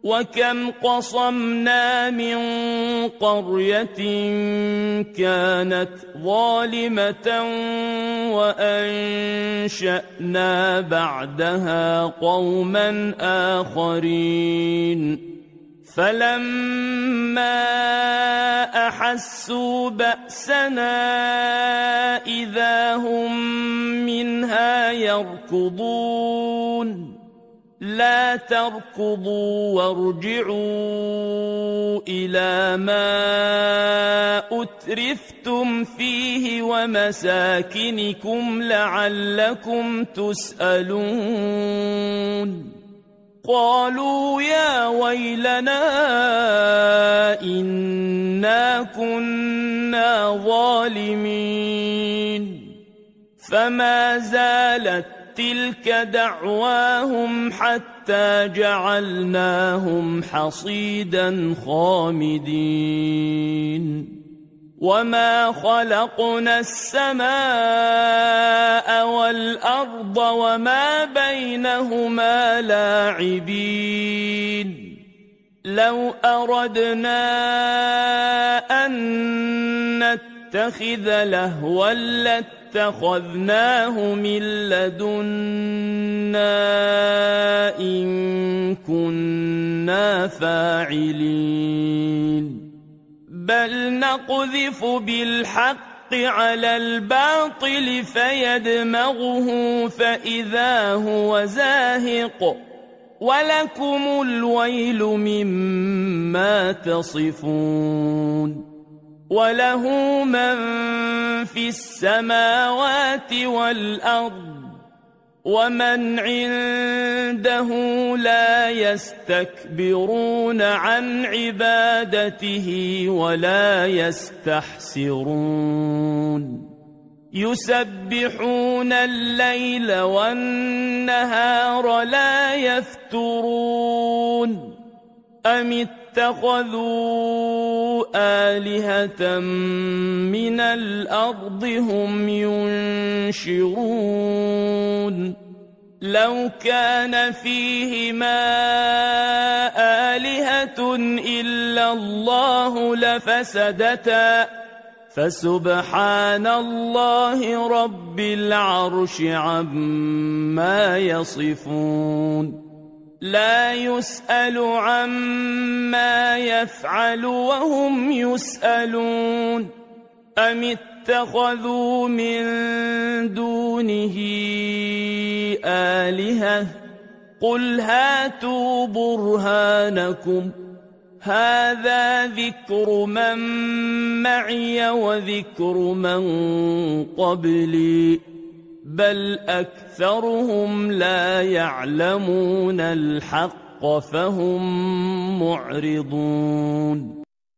وكم قصمنا من قرية كانت ظالمة وأنشأنا بعدها قوما آخرين فلما أحسوا بأسنا إذا هم منها يركضون لا تركضوا وارجعوا إلى ما أترفتم فيه ومساكنكم لعلكم تسألون قالوا يا ويلنا إنا كنا ظالمين فما زالت تلك دعواهم حتى جعلناهم حصيدا خامدين وما خلقنا السماء والأرض وما بينهما لاعبين لو أردنا أن نتخذ لهوا لاتخذناه من لدنا إن كنا فاعلين بل نقذف بالحق على الباطل فيدمغه فإذا هو زاهق ولكم الويل مما تصفون وله من في السماوات والأرض ومن عنده لا يستكبرون عن عبادته ولا يستحسرون يسبحون الليل والنهار لا يفترون أم اتخذوا آلهة من الأرض هم ينشرون لو كان فيهما آلهة إلا الله لفسدتا فسبحان الله رب العرش عما يصفون لا يسأل عما يفعل وهم يسألون أم اتخذوا من دونه آلهة قل هاتوا برهانكم هذا ذكر من معي وذكر من قبلي بل أكثرهم لا يعلمون الحق فهم معرضون